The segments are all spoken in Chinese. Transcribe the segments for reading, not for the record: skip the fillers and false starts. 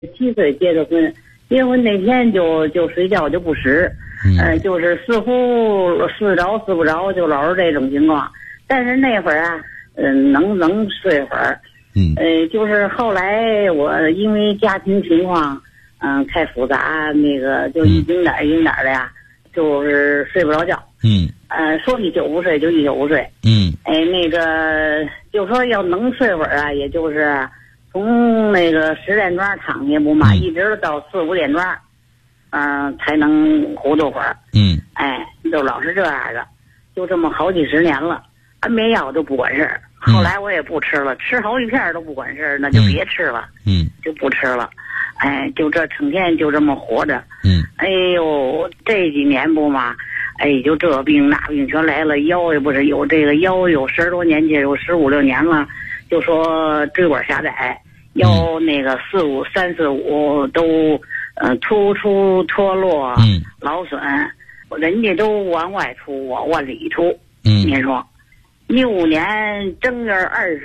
7岁结的婚，结婚那天就睡觉就不使，就是似乎睡着睡不着，就老是这种情况。但是那会儿啊，能睡会儿，就是后来我因为家庭情况，太复杂，那个就一丁点的呀，就是睡不着觉。说一宿不睡就一宿不睡。那个就说要能睡会儿啊，也就是从那个10点钟躺下不嘛，一直到4、5点钟，才能糊涂会儿。就老是这样的，就这么好几十年了。安眠药都不管事儿，后来我也不吃了，吃好几片都不管事儿，那就别吃了。就不吃了。就这成天就这么活着。哎呦，这几年不嘛，就这病那病全来了，腰也不是有这个腰有10多年去，有15、16年了，就说椎管狭窄，腰那个3、4、5都突出脱落，劳损，人家都往外突，我往里突。您说，15年正月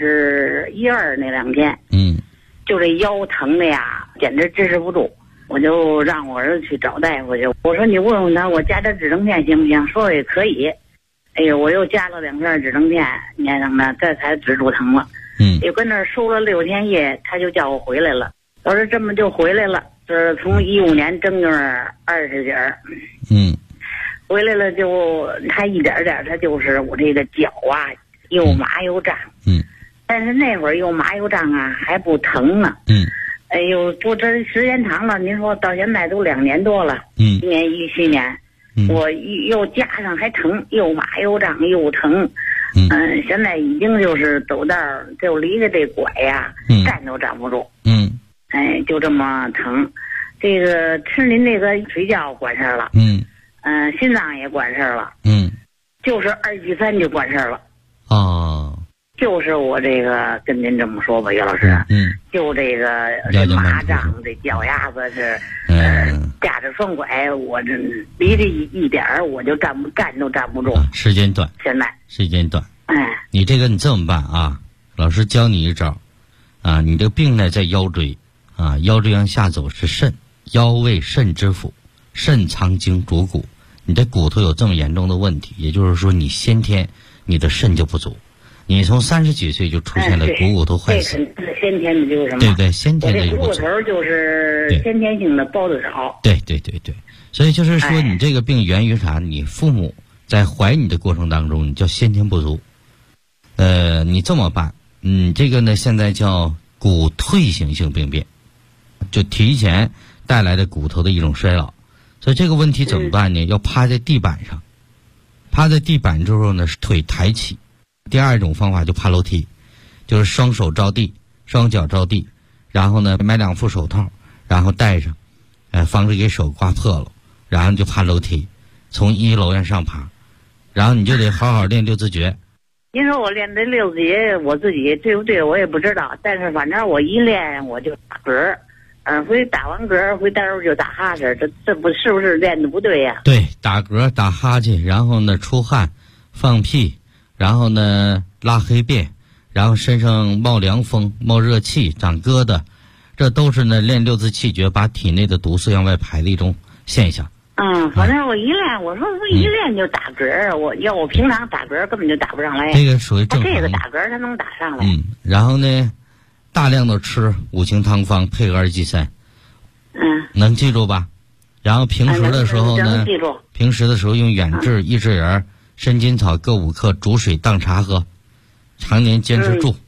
21、22那2天，就这腰疼的呀，简直支持不住。我就让我儿子去找大夫去，我说你问问他，我加点止疼片行不行？说也可以。哎呦，我又加了2片止疼片，念上呢，这才止住疼了。又跟那儿输了6天液，他就叫我回来了。要是这么就回来了，这是从15年正月20几儿。回来了就他一点点，他就是我这个脚啊又麻又胀。但是那会儿又麻又胀啊，还不疼呢。哎呦，就这时间长了，您说到现在都2年多了。今年17年，我又加上还疼，又麻又胀又疼。现在已经就是走道就离着这拐呀，站都站不住。就这么疼。这个吃您这个睡觉管事儿了。心脏也管事儿了。就是2级3就管事儿了。就是我这个跟您这么说吧，岳老师。就这个麻胀，这脚丫子是架着双拐，我这离这一点儿我就站都站不住。 时间短， 现在时间短。你这个你这么办啊？老师教你一招啊，你这个病呢在腰椎啊，腰椎往下走是肾，腰为肾之府，肾藏精主骨。你的骨头有这么严重的问题，也就是说你先天你的肾就不足。你从30几岁就出现了股骨头坏死， 这是先天的，就是什么？ 对对，先天的有骨头就是先天性的包的少。 对，所以就是说你这个病源于啥？你父母在怀你的过程当中，你叫先天不足。你这么办，这个呢现在叫骨退行性病变，就提前带来的骨头的一种衰老。所以这个问题怎么办呢？要趴在地板上，趴在地板之后呢，腿抬起。第2种方法就爬楼梯，就是双手着地，双脚着地，然后呢买2副手套，然后戴上，防止给手刮破了，然后就爬楼梯，从1楼上爬，然后你就得好好练6字诀。 您说我练这6字诀，我自己对不对我也不知道，但是反正我一练我就打嗝，回打完嗝回待会儿就打哈欠，这不是不是练的不对呀？ 对，打嗝打哈欠，然后呢出汗放屁，然后呢拉黑便，然后身上冒凉风冒热气长疙瘩，这都是呢练6字气诀把体内的毒素向外排的一种现象。 反正我一练，我说我一练就打嗝，我平常打嗝根本就打不上来。 这个属于正常。 这个打嗝它能打上来。 然后呢大量的吃5行汤方配合2剂3。能记住吧？然后平时的时候呢，平时的时候用远志、益智仁、参金草各5克煮水当茶喝，常年坚持住。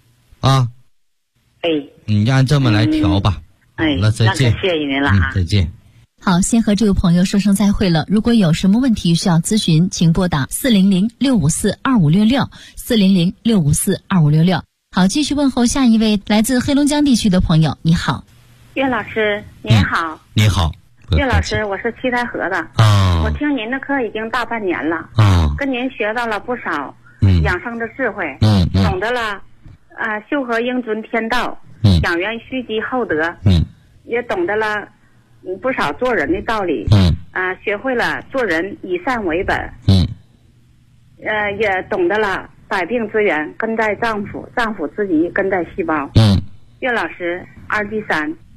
你按这么来调吧。那再见。 谢谢您了啊。 再见。 好，先和这位朋友说声再会了。如果有什么问题需要咨询，请拨打400-654-2566，400-654-2566。好，继续问候下一位来自黑龙江地区的朋友。你好， 岳老师，您好。 你好， 岳老师，我是七台河的。我听您的课已经大半年了。跟您学到了不少养生的智慧。懂得了修和应遵天道，养元虚积厚德。也懂得了不少做人的道理。学会了做人以善为本。也懂得了百病之源根在脏腑，脏腑之疾根在细胞。岳老师，2剂3，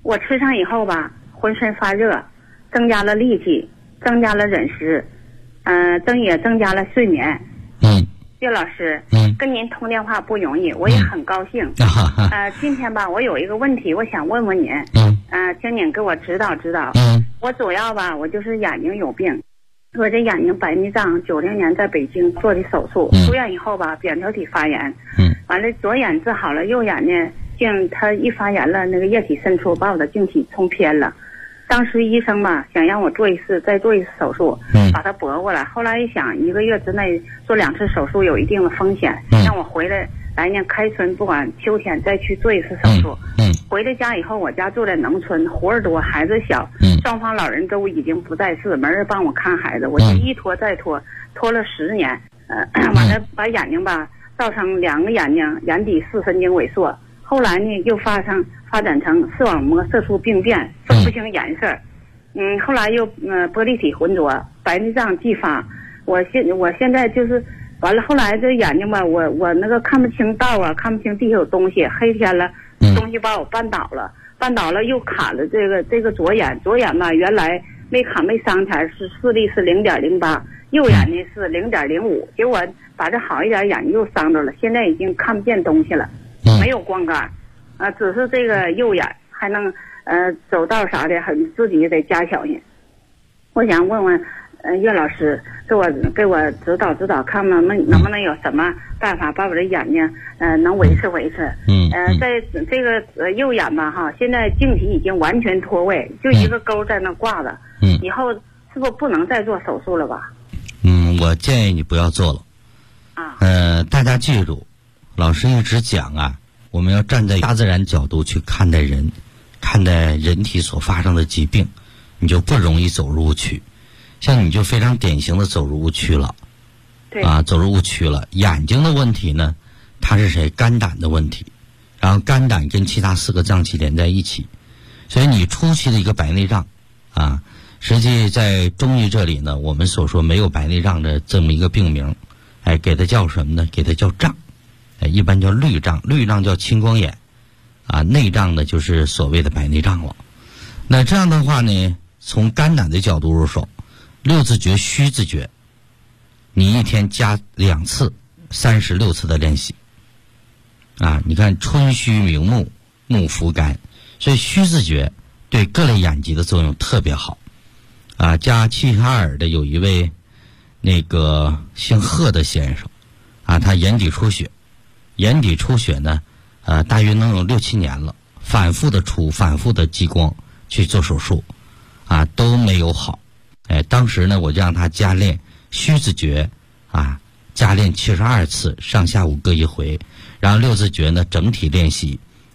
我吃上以后吧，浑身发热，增加了力气，增加了饮食，也增加了睡眠。岳老师，跟您通电话不容易，我也很高兴。今天吧，我有一个问题，我想问问您，请您给我指导指导。我主要吧，我就是眼睛有病，我这眼睛白内障，90年在北京做的手术，出院以后吧，扁桃体发炎，完了左眼治好了，右眼呢，它一发炎了，那个液体渗出，把我的镜体冲偏了。当时医生吧想让我再做一次手术，把它驳过来。后来一想，1个月之内做2次手术有一定的风险，让我回来来年开春不管秋天再去做一次手术。回了家以后，我家住在农村，活儿多，孩子小，双方老人都已经不在世，没人帮我看孩子，我就一拖再拖，拖了10年。完了把眼睛吧造成2个眼睛眼底视神经萎缩，后来呢又发展成视网膜色素病变，分不清颜色。后来又玻璃体浑浊，白内障继发。我现在就是完了，后来这眼睛吧，我那个看不清道啊，看不清地下有东西，黑天了，东西把我绊倒了又卡了这个左眼吧，原来没卡没伤前视力是0.08，右眼呢是0.05，结果把这好一点眼睛又伤着了，现在已经看不见东西了，没有光杆。只是这个右眼还能走道啥的，自己得加小心。我想问问岳老师，给我指导指导，看能不能有什么办法把我的眼睛能维持。在这个右眼吧哈，现在镜体已经完全脱位，就一个钩在那挂着。以后是不能再做手术了吧？ 我建议你不要做了。大家记住，老师一直讲啊。我们要站在大自然角度去看待人，看待人体所发生的疾病，你就不容易走入误区。像你就非常典型的走入误区了。 对走入误区了。眼睛的问题呢，它是肝胆的问题，然后肝胆跟其他4个脏器连在一起，所以你初期的一个白内障实际在中医这里呢，我们所说没有白内障的这么一个病名，给它叫什么呢？给它叫障。一般叫绿障，绿障叫青光眼，内障呢就是所谓的白内障了。那这样的话呢，从肝胆的角度入手，6字诀、虚字诀，你一天加2次，36次的练习。你看春虚明目，目伏肝，所以虚字诀对各类眼疾的作用特别好。加齐齐哈尔的有一位那个姓贺的先生，他眼底出血。眼底出血呢，大约能有6、7年了，反复的激光去做手术，都没有好。当时呢，我就让他加练虚字诀，加练72次，上下午各1回，然后6字诀呢整体练习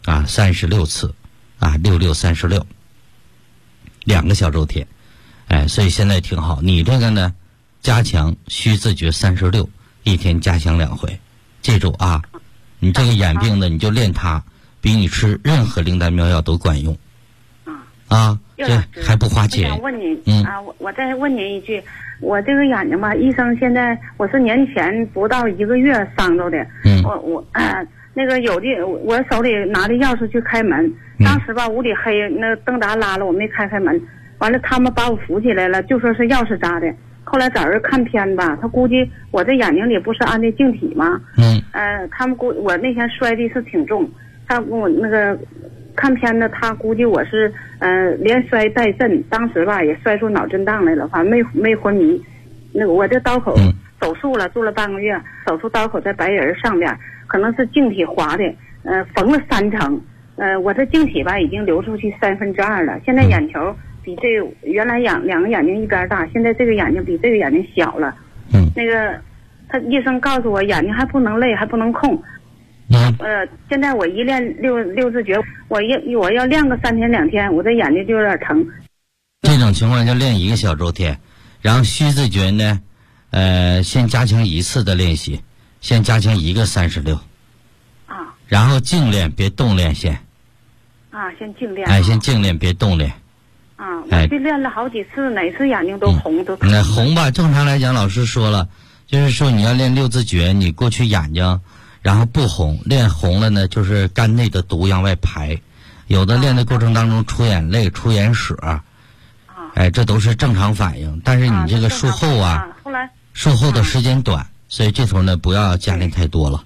，36次，6636，2个小周天，所以现在挺好。你这个呢，加强虚字诀36，一天加强2回，记住啊。你这个眼病呢，你就练它，比你吃任何灵丹妙药都管用。这还不花钱。 我想问您我再问您一句，我这个眼睛吧，医生现在我是年前不到1个月伤着的。我那个有的我手里拿的钥匙去开门，当时吧屋里黑，那灯闸拉了，我没开门，完了他们把我扶起来了，就说是钥匙扎的。后来找人看片吧，他估计我这眼睛里不是安的镜体吗？他们我那天摔的是挺重，他跟我那个看片的，他估计我是连摔带震，当时吧也摔出脑震荡来了，反正没昏迷。那个我这刀口手术了，住了半个月，手术刀口在白人上边，可能是镜体滑的，缝了3层，我这镜体吧已经流出去2/3了，现在眼球比这原来2个眼睛一边大，现在这个眼睛比这个眼睛小了。那个他医生告诉我眼睛还不能累，还不能空。现在我一练六字诀，我要练个3天2天，我这眼睛就有点疼。 这种情况就练1个小周天，然后虚字诀呢，先加强1次的练习，先加强1个36。然后静练，别动练先。 先静练。 先静练，别动练。 我这练了好几次，哪次眼睛都红，都疼。 红吧，正常来讲，老师说了，就是说你要练6字诀，你过去眼睛然后不红，练红了呢，就是肝内的毒往外排， 有的练的过程当中出眼泪、出眼屎，这都是正常反应。但是你这个术后后来术后的时间短，所以这头呢不要加练太多了。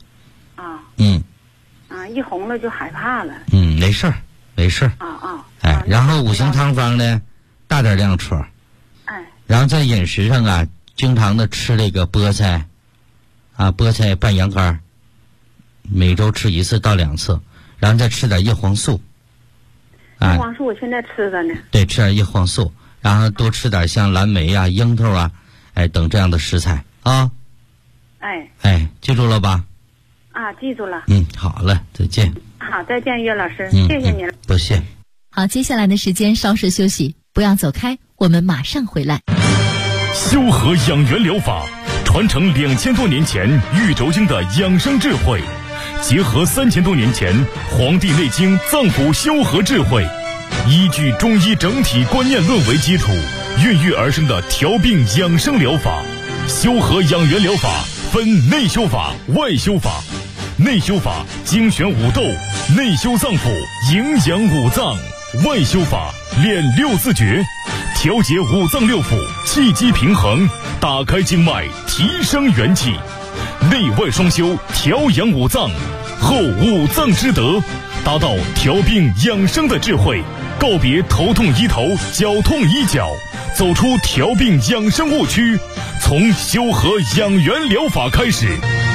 一红了就害怕了。 没事儿，没事儿。然后五行汤方呢，大点量吃。然后在饮食上经常的吃这个菠菜，菠菜拌羊肝，每周吃1次到2次，然后再吃点叶黄素。 叶黄素我现在吃的呢。 对，吃点叶黄素，然后多吃点像蓝莓樱桃等这样的食材啊。记住了吧？ 记住了。 好了，再见。 好，再见，岳老师，谢谢您了。 不谢。 好，接下来的时间稍事休息，不要走开，我们马上回来。 修和养元疗法传承2000多年前玉轴经的养生智慧，结合3000多年前《黄帝内经》脏腑修和智慧，依据中医整体观念论为基础，孕育而生的调病养生疗法。修和养元疗法分内修法、外修法。内修法精选五斗，内修脏腑，营养五脏；外修法练6字诀，调节五脏六腑，气机平衡，打开经脉，提升元气。内外双修，调养五脏，后五脏之德，达到调病养生的智慧，告别头痛医头，脚痛医脚，走出调病养生误区，从修和养元疗法开始。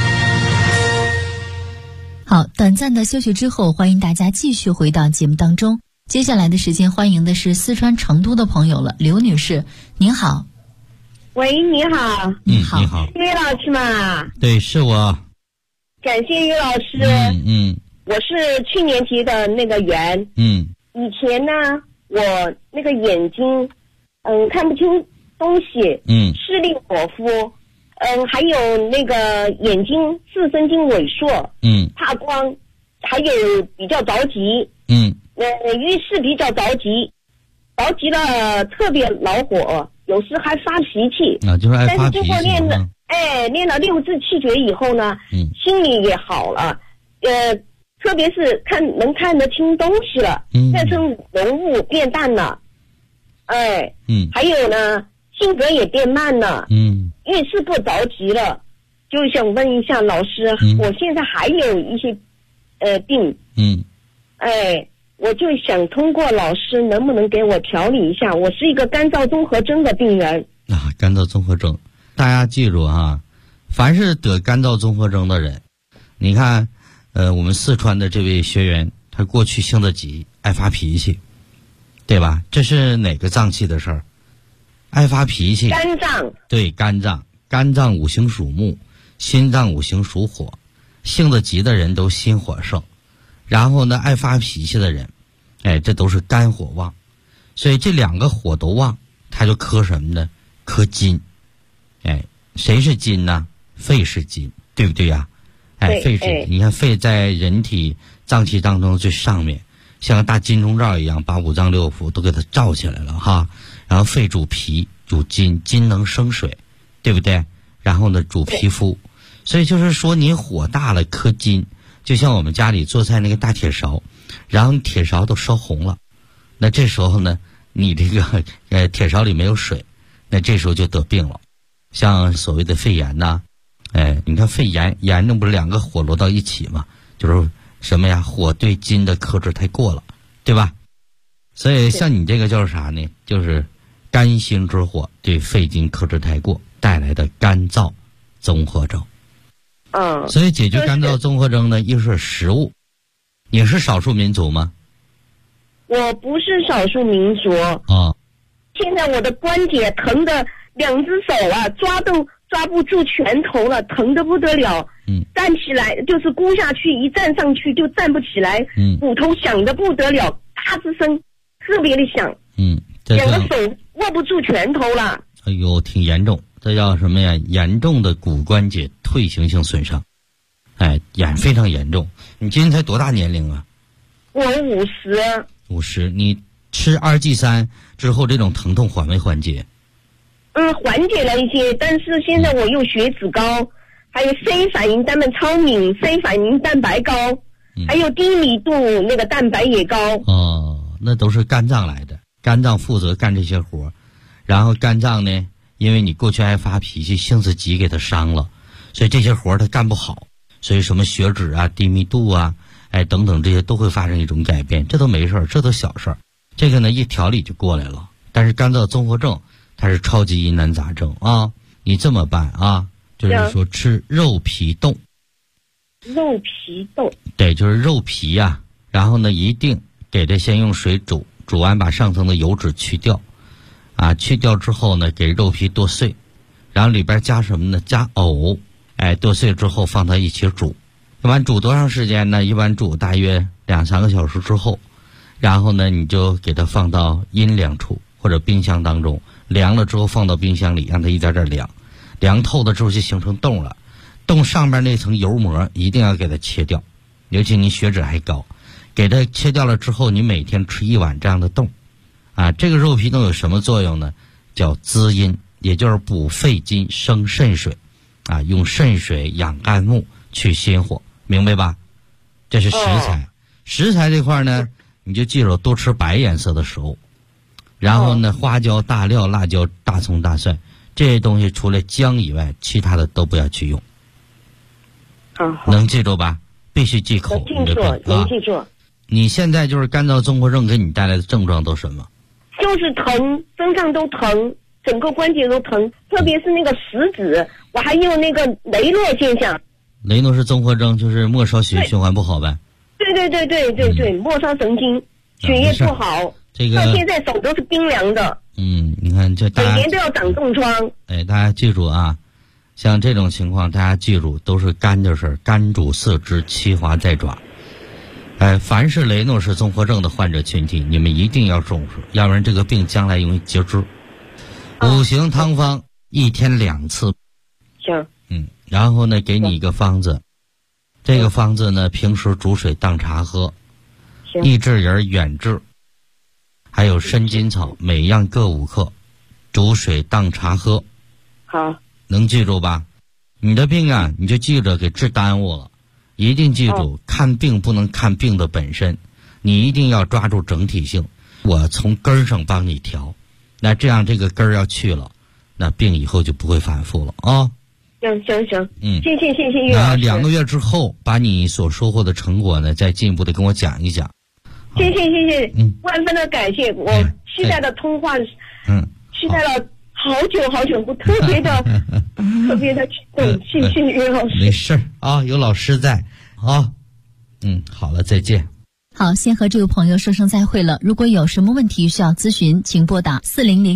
好，短暂的休息之后，欢迎大家继续回到节目当中。接下来的时间，欢迎的是四川成都的朋友了，刘女士，您好。 喂，你好。 你好。 岳老师嘛？ 对，是我。 感谢岳老师。我是去年结的那个缘。以前呢，我那个眼睛，看不清东西。视力模糊。还有那个眼睛视神经萎缩。怕光，还有比较着急。遇事比较着急了特别恼火，有时还发脾气。 就是爱发脾气。 但是经过练了6字气诀以后呢，心里也好了。特别是能看得清东西了，再生浓雾变淡了。还有呢，性格也变慢了。遇事不着急了。就想问一下老师，我现在还有一些病。我就想通过老师能不能给我调理一下，我是一个干燥综合征的病人。 干燥综合征，大家记住凡是得干燥综合征的人，你看我们四川的这位学员，他过去性子急，爱发脾气，对吧？这是哪个脏器的事儿？爱发脾气。 肝脏。对， 肝脏五行属木，心脏五行属火，性子急的人都心火盛，然后呢，爱发脾气的人，这都是肝火旺，所以这2个火都旺，他就克什么呢？克金。谁是金呢？肺是金，对不对呀？肺是，你看肺在人体脏器当中最上面，像个大金钟罩一样，把五脏六腑都给它罩起来了哈。然后肺主脾，主金，金能生水，对不对？然后呢，主皮肤，所以就是说你火大了克金，就像我们家里做菜那个大铁勺，然后铁勺都烧红了，那这时候呢，你这个铁勺里没有水，那这时候就得病了，像所谓的肺炎呐。你看肺炎严重不是2个火落到一起吗？就是什么呀？火对金的克制太过了，对吧？所以像你这个就是啥呢？就是肝心之火对肺经克制太过带来的干燥综合征。所以解决干燥综合征呢，一是食物。你是少数民族吗？ 我不是少数民族。现在我的关节疼的2只手抓不住拳头了，疼得不得了。站起来就是箍下去，一站上去就站不起来。骨头响得不得了，咔吱声特别的响。2个手握不住拳头了。 哎呦，挺严重，这叫什么呀？严重的骨关节退行性损伤。非常严重。你今年才多大年龄啊？ 我50。 50，你吃2G3之后，这种疼痛缓没缓解？ 缓解了一些，但是现在我又血脂高，还有 C 反应蛋白超敏、C 反应蛋白高， 还有低密度那个蛋白也高。 哦，那都是肝脏来的，肝脏负责干这些活，然后肝脏呢，因为你过去爱发脾气，性子急给它伤了，所以这些活它干不好，所以什么血脂啊、低密度啊，等等这些都会发生一种改变，这都没事儿，这都小事儿，这个呢一调理就过来了。但是肝脏综合症它是超级疑难杂症啊，你这么办啊，就是说吃肉皮冻。 肉皮冻， 对，就是肉皮呀，然后呢一定给它先用水煮，煮完把上层的油脂去掉，去掉之后呢，给肉皮剁碎，然后里边加什么呢？加藕，剁碎之后放到一起煮。一般煮多长时间呢？一般煮大约2-3个小时之后，然后呢你就给它放到阴凉处或者冰箱当中，凉了之后放到冰箱里，让它一点点凉，凉透了之后就形成冻了。冻上面那层油膜一定要给它切掉，尤其你血脂还高，给它切掉了之后，你每天吃1碗这样的冻，这个肉皮冻有什么作用呢？叫滋阴，也就是补肺经、生肾水，用肾水养肝木，去心火，明白吧？这是食材。食材这块呢，你就记住多吃白颜色的食物，然后呢，花椒、大料、辣椒、大葱、大蒜这些东西除了姜以外，其他的都不要去用。能记住吧？必须忌口。 能记住。 你现在就是肝脏综合症给你带来的症状都什么？ 就是疼，身上都疼，整个关节都疼，特别是那个食指，我还有那个雷诺现象。 雷诺是综合症，就是末梢血液循环不好呗。 对，末梢神经血液不好。 这个到现在手都是冰凉的。 你看这每年都要长冻疮。 大家记住啊。像这种情况，大家记住，都是肝的事儿，肝主四肢，其华在爪。凡是雷诺氏综合症的患者群体，你们一定要重视，要不然这个病将来容易截肢。5行汤方1天2次。 行。 然后呢，给你一个方子，这个方子呢，平时煮水当茶喝。益智仁远志，还有参金草，每样各5克，煮水当茶喝。 好。 能记住吧？你的病啊，你就记着给治耽误了。一定记住，看病不能看病的本身，你一定要抓住整体性。我从根儿上帮你调，那这样这个根儿要去了，那病以后就不会反复了啊。 行，谢谢岳老师。 2个月之后，把你所收获的成果呢，再进一步的跟我讲一讲。 谢谢，万分的感谢，我期待的通话，期待了。好久，我特别的激动，谢谢岳老师。 没事啊，有老师在啊。好了，再见。 好，先和这位朋友说声再会了。如果有什么问题需要咨询，请拨打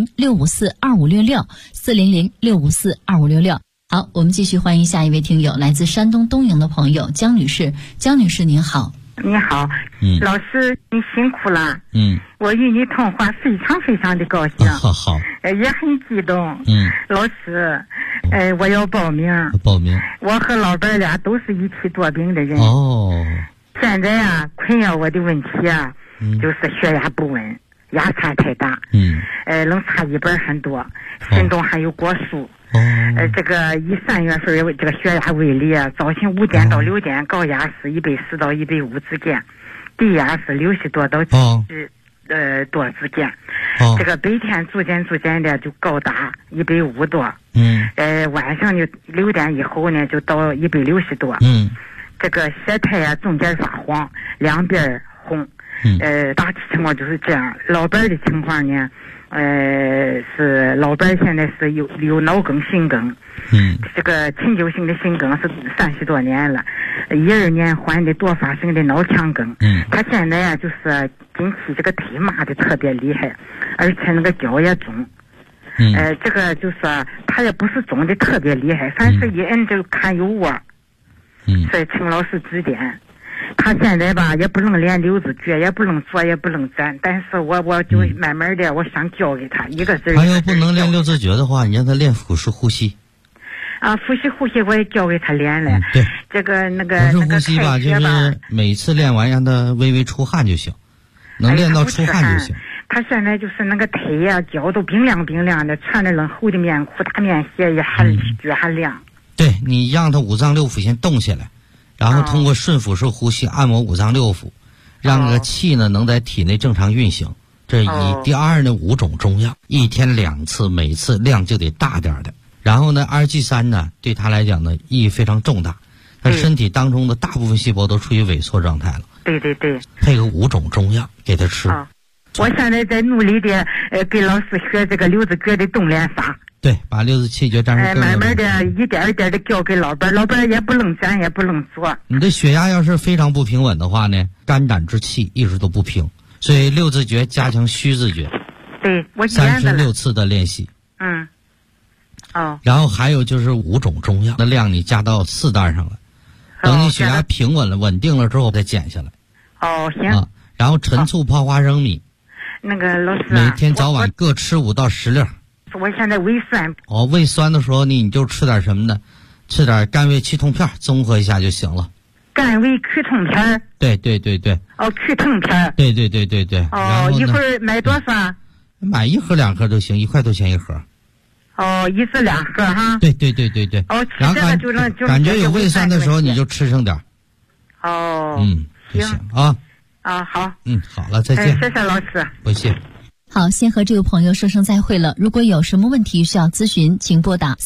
400-654-2566，400-654-2566。好，我们继续欢迎下一位听友，来自山东东营的朋友江女士。江女士您好。 你好，老师你辛苦了。我与你通话非常的高兴。 好， 也很激动。老师，我要报名。我和老伴俩都是一起多病的人。现在啊，困扰我的问题啊，就是血压不稳，压差太大。能差100很多，心中还有过数。这个以3月份这个血压为例啊，早晨5点到6点，高压是140到150之间，低压是60多到70多之间。这个白天逐渐的就高达150多。晚上就6点以后呢，就到160多。这个血态啊，中间发黄，两边红。大体情况就是这样。老伴的情况呢，是老伴现在是有脑梗、心梗。这个陈旧性的心梗是30多年了，12年患的多发性的脑腔梗。他现在呀，就是近期这个腿麻的特别厉害，而且那个脚也肿。这个就是他也不是肿的特别厉害，凡是一摁就看有窝。所以请老师指点。他现在吧也不能连溜子脚，也不能坐，也不能站，但是我就慢慢的我想教给他一个字。 他要不能练溜子脚的话，你让他练腹式呼吸。 腹式呼吸我也教给他练了。 对， 这个腹式呼吸吧，就是每次练完让他微微出汗就行，能练到出汗就行。 他现在就是那个腿呀、脚都冰凉的，穿着冷厚的棉裤、大棉鞋也还脚还凉。 对，你让他5脏6腑先动起来。 然后通过顺腹式呼吸按摩五脏六腑，让这个气呢能在体内正常运行。这第二呢5种中药，一天2次，每次量就得大点的。然后呢，2G3呢对他来讲呢意义非常重大，他身体当中的大部分细胞都处于萎缩状态了。 对对对， 配个5种中药给他吃。 我现在在努力的给老师学这个六字诀的动练法。 对，把六字气诀战士慢慢的一点一点的教给老伴也不愣讲也不愣做。 你的血压要是非常不平稳的话呢，肝胆之气一直都不平，所以六字诀加强虚字诀。 对，我 36次的练习。然后还有就是5种中药的量你加到4袋上了，等你血压平稳了稳定了之后再减下来。 行。 然后陈醋泡花生米。 那个老师每天早晚各吃5到10粒。 我现在胃酸。 胃酸的时候你就吃点什么呢？吃点甘味祛痛片综合一下就行了。 甘味祛痛片？ 对对对对。 祛痛片。 对对对对对。 一会儿买多少？ 买1盒2盒都行，1块多钱1盒。 1次2盒哈。 对对对对对。然后感觉有胃酸的时候你就吃上点。行啊。 好。 好了，再见。 谢谢老师。 不谢。 好，先和这位朋友说声再会了。如果有什么问题需要咨询，请拨打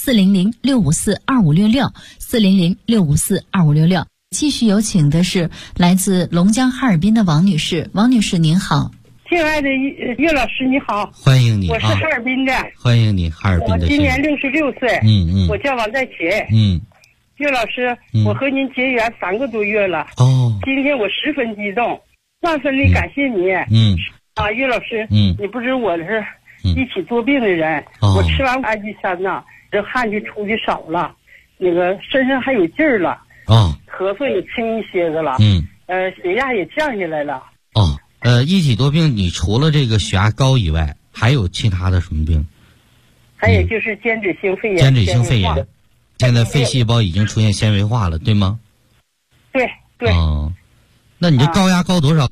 400-654-2566，400-654-2566。继续有请的是来自龙江哈尔滨的王女士。王女士您好。 亲爱的岳老师你好。 欢迎你。 我是哈尔滨的。 欢迎你，哈尔滨的。 我今年66岁。我叫王在勤。岳老师，我和您结缘3个多月了。今天我十分激动，万分的感谢你。岳老师，你不知我是一起多病的人，我吃完2G3呐，这汗就出的少了，那个身上还有劲儿了，咳嗽也轻一些个了，血压也降下来了。 一体多病，你除了这个血压高以外，还有其他的什么病？ 还有就是间质性肺炎。 间质性肺炎，现在肺细胞已经出现纤维化了，对吗？ 对。 那你这高压高多少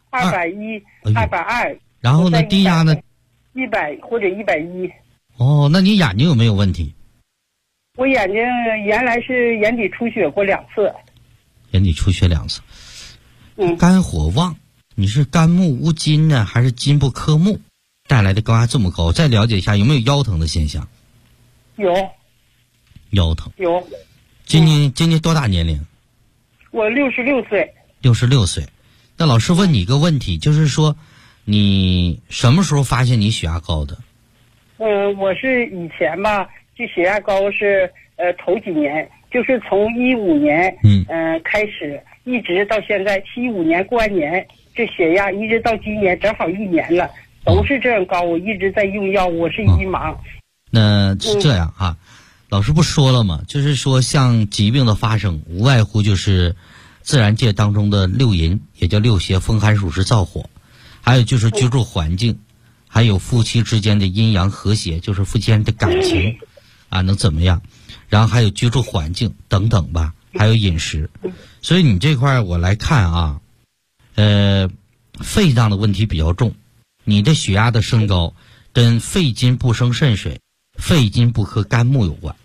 ？210、220。 然后呢，低压呢 ？100或者110。 那你眼睛有没有问题？ 我眼睛原来是眼底出血过2次。 眼底出血2次。肝火旺，你是肝木无金呢，还是金不克木带来的高压这么高？再了解一下有没有腰疼的现象？ 有。 腰疼。 有。 今年多大年龄？ 我66岁。 66岁。那老师问你一个问题，就是说你什么时候发现你血压高的？ 我是以前吧，这血压高是头几年，就是从15年开始，一直到现在75年过完年，这血压一直到今年正好1年了，都是这样高。我一直在用药，我是一盲。 那是这样啊，老师不说了吗？就是说像疾病的发生，无外乎就是自然界当中的6淫，也叫6邪，风寒暑湿燥火，还有就是居住环境，还有夫妻之间的阴阳和谐，就是夫妻间的感情能怎么样，然后还有居住环境等等吧，还有饮食。所以你这块我来看啊，肺脏的问题比较重，你的血压的升高跟肺金不生肾水，肺金不克肝木有关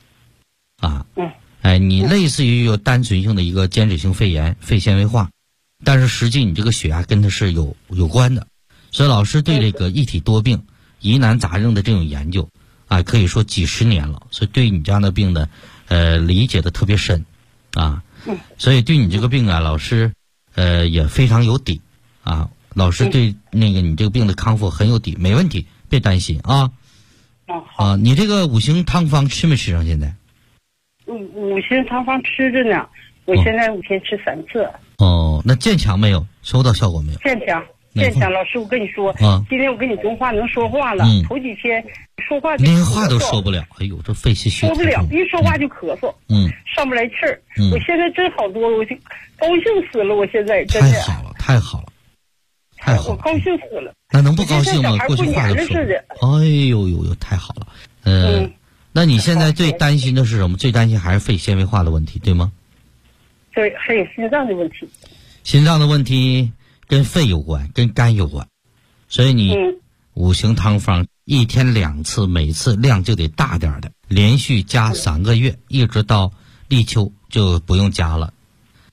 你类似于有单纯性的一个间质性肺炎、肺纤维化，但是实际你这个血压跟它是有关的。所以老师对这个一体多病、疑难杂症的这种研究可以说几十年了，所以对你这样的病呢理解的特别深所以对你这个病老师也非常有底老师对那个你这个病的康复很有底，没问题，别担心你这个5行汤方吃没吃上？现在 5行汤方吃着呢，我现在5天吃3次。 那健强没有？收到效果没有？ 健强。老师，我跟你说，今天我跟你中话能说话了，头几天说话连话都说不了，哎呦，这肺气虚说不了，一说话就咳嗽，上不来气儿。我现在真好多了，我就高兴死了，我现在真的太好了， 我高兴死了。 那能不高兴吗？过去话都说，哎呦，太好了。那你现在最担心的是什么？最担心还是肺纤维化的问题，对吗？ 对，还有心脏的问题。 心脏的问题跟肺有关，跟肝有关，所以你5行汤方1天2次，每次量就得大点的，连续加3个月，一直到立秋就不用加了。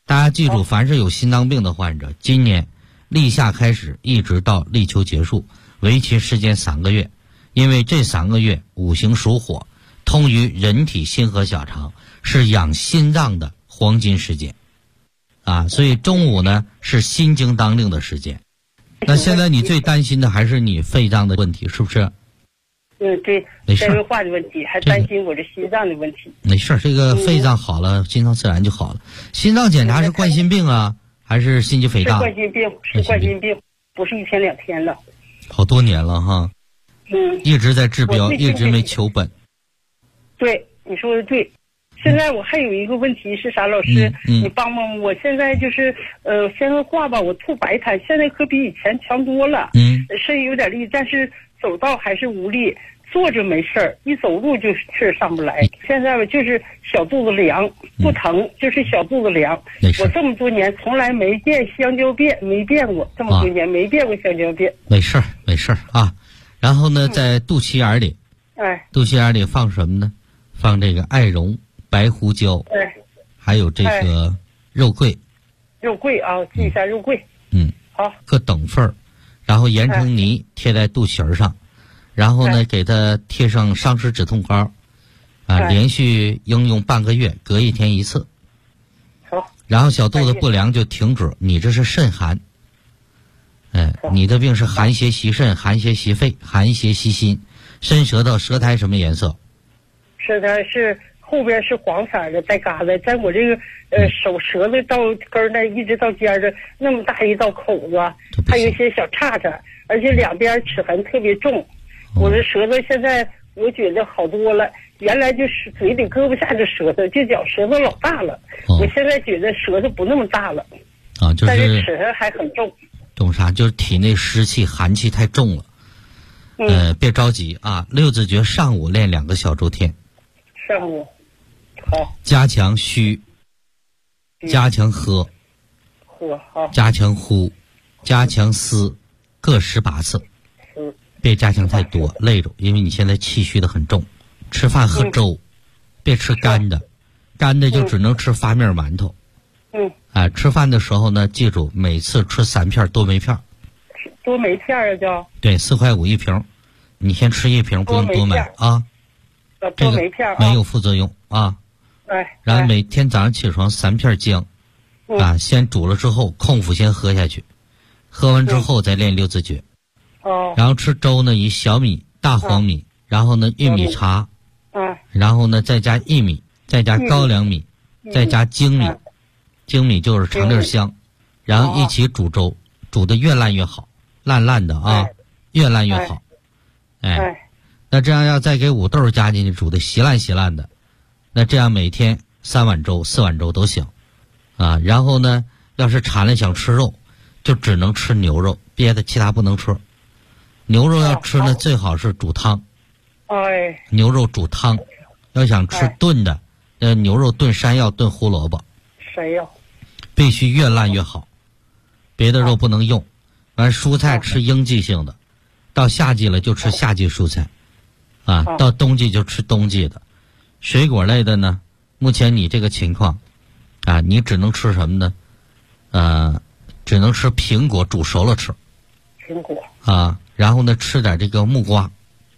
大家记住，凡是有心脏病的患者，今年立夏开始一直到立秋结束，为期时间3个月。因为这3个月五行属火，通于人体心和小肠，是养心脏的黄金时间啊，所以中午呢是心经当令的时间。那现在你最担心的还是你肺脏的问题，是不是？ 对，纤维化的问题，还担心我这心脏的问题。 没事，这个肺脏好了，心脏自然就好了。心脏检查是冠心病啊，还是心肌肥大？ 是冠心病，是冠心病，不是1天2天了。 好多年了哈。一直在治标，一直没求本。 对，你说的对。现在我还有一个问题是啥，老师，你帮帮我。现在就是纤维化吧，我吐白痰，现在可比以前强多了。身有点力，但是走道还是无力，坐着没事儿，一走路就气儿上不来。现在吧就是小肚子凉，不疼，就是小肚子凉。我这么多年从来没变香蕉便，没变过，这么多年没变过香蕉便。 没事啊。然后呢，在肚脐眼里，肚脐眼里放什么呢？放这个艾绒、白胡椒，还有这个肉桂。 肉桂啊，记一下肉桂。好。 各等份儿，然后研成泥贴在肚脐上，然后呢，给它贴上伤湿止痛膏，连续应用半个月，隔1天1次。 好。 然后小肚子不凉就停止，你这是肾寒。你的病是寒邪袭肾，寒邪袭肺，寒邪袭心。伸舌头，舌苔什么颜色？ 舌苔是后边是黄色的，带疙瘩，在我这个舌头到根那一直到尖儿的那么大一道口子，还有一些小叉叉，而且两边齿痕特别重。我的舌头现在我觉得好多了，原来就是嘴里搁不下这舌头，就觉舌头老大了。我现在觉得舌头不那么大了， 就是但是齿痕还很重。 懂啥？就是体内湿气、寒气太重了。别着急啊，6字诀上午练2个小周天。 上午，好。 加强虚，加强喝， 好。 加强呼，加强思，各18次。别加强太多，累着，因为你现在气虚的很重。吃饭喝粥，别吃干的，干的就只能吃发面馒头。吃饭的时候呢，记住每次吃3片多梅片。 多梅片啊，叫？ 对，4块5一瓶，你先吃1瓶，不用多买啊。 多梅片没有副作用啊。然后每天早上起床3片姜，先煮了之后空腹先喝下去，喝完之后再练6字诀。然后吃粥呢，以小米、大黄米，然后呢玉米茶，然后呢再加薏米，再加高粱米，再加精米。精米就是长粒香，然后一起煮粥，煮得越烂越好，烂的啊，越烂越好。那这样要再给五豆加进去，煮得稀烂的，那这样每天3碗粥、4碗粥都行啊。然后呢，要是馋了想吃肉，就只能吃牛肉，别的其他不能吃。牛肉要吃呢，最好是煮汤。牛肉煮汤，要想吃炖的，牛肉炖山药、炖胡萝卜。 山药必须越烂越好，别的肉不能用。完蔬菜吃应季性的，到夏季了就吃夏季蔬菜，到冬季就吃冬季的。水果类的呢，目前你这个情况，你只能吃什么呢？只能吃苹果，煮熟了吃。 苹果然后呢，吃点这个木瓜。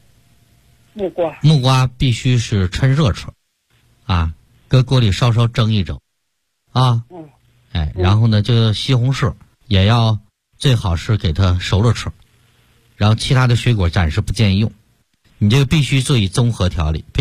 木瓜必须是趁热吃，搁锅里稍蒸一蒸。然后呢，就西红柿也要最好是给它熟了吃，然后其他的水果暂时不建议用，你这个必须做以综合调理。